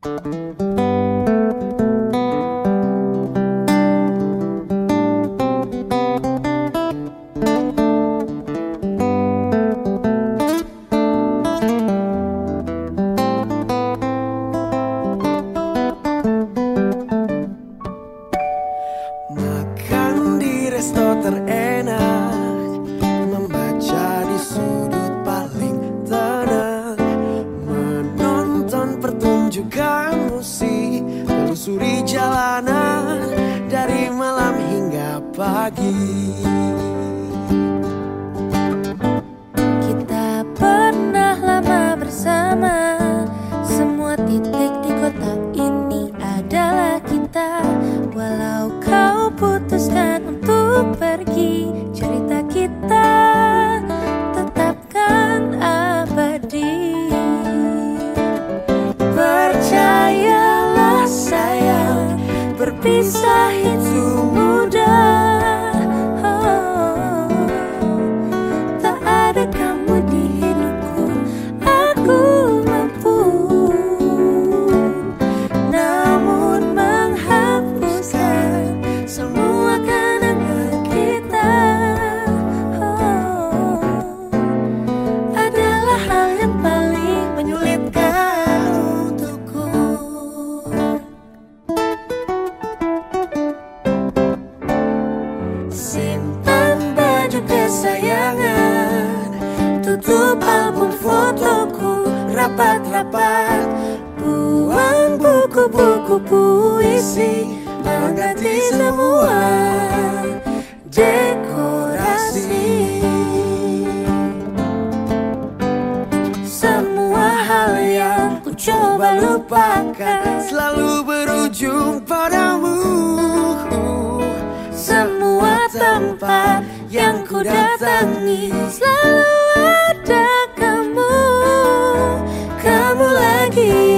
Makan di resto terenak, membaca di sudut paling tenang, menonton pertunjukan musik, telusuri jalanan dari malam hingga pagi. Kita pernah lama bersama, semua titik di kota ini adalah kita. Walau kau putuskan untuk pergi, cerita kita tetapkan abadi. Percayalah sayang, berpisah itu mudah. Tak ada kamu di hidupku, aku mampu. Namun menghapuskan semua kenangan kita adalah hal yang paling menyulitkan untukku. Simpan baju kesayangan, tutup album fotoku rapat-rapat, buang buku-buku puisi, mengganti semua dekorasi. Semua hal yang ku coba lupakan Selalu berujung padamu. semua tempat yang ku datangi selalu ada kamu, kamu lagi